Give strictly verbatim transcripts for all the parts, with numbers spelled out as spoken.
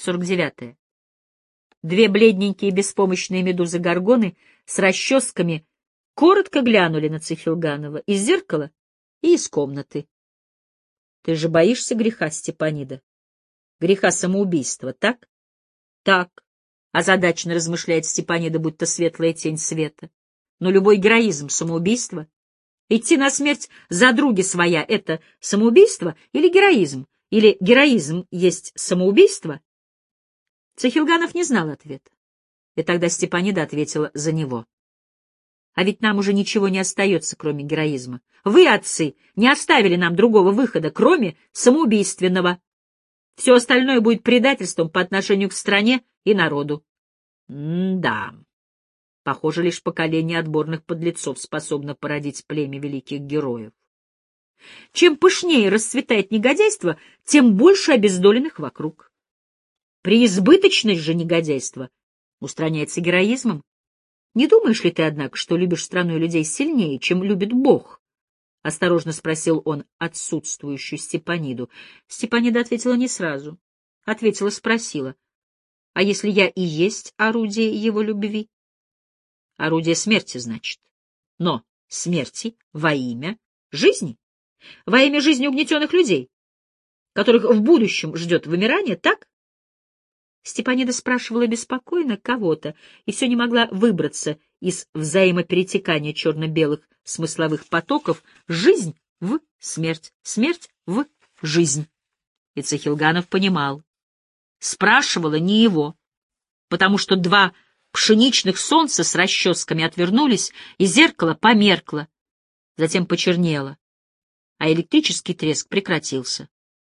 сорок девятое. Две бледненькие беспомощные медузы-горгоны с расческами коротко глянули на Цихилганова из зеркала и из комнаты. — Ты же боишься греха, Степанида? Греха самоубийства, так? — Так, — озадаченно размышляет Степанида, будто светлая тень света. Но любой героизм — самоубийство. Идти на смерть за други своя — это самоубийство или героизм? Или героизм есть самоубийство? Цихилганов не знал ответа. И тогда Степанида ответила за него. А ведь нам уже ничего не остается, кроме героизма. Вы, отцы, не оставили нам другого выхода, кроме самоубийственного. Все остальное будет предательством по отношению к стране и народу. М-да. Похоже, лишь поколение отборных подлецов способно породить племя великих героев. Чем пышнее расцветает негодяйство, тем больше обездоленных вокруг. Преизбыточность же негодяйства устраняется героизмом. Не думаешь ли ты, однако, что любишь страну и людей сильнее, чем любит Бог? — осторожно спросил он отсутствующую Степаниду. Степанида ответила не сразу. Ответила, спросила. — А если я и есть орудие его любви? — Орудие смерти, значит. Но смерти во имя жизни. Во имя жизни угнетенных людей, которых в будущем ждет вымирание, так? Степанида спрашивала беспокойно кого-то и все не могла выбраться из взаимоперетекания черно-белых смысловых потоков жизнь в смерть, смерть в жизнь. И Цихилганов понимал. Спрашивала не его, потому что два пшеничных солнца с расческами отвернулись, и зеркало померкло, затем почернело, а электрический треск прекратился.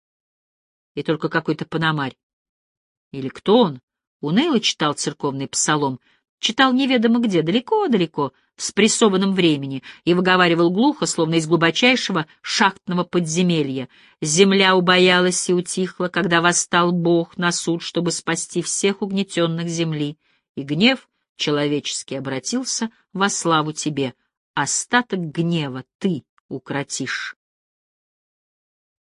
И только какой-то пономарь, или кто он, уныло читал церковный псалом, читал неведомо где, далеко-далеко, в спрессованном времени, и выговаривал глухо, словно из глубочайшего шахтного подземелья. Земля убоялась и утихла, когда восстал Бог на суд, чтобы спасти всех угнетенных земли, и гнев человеческий обратился во славу тебе. Остаток гнева ты укротишь.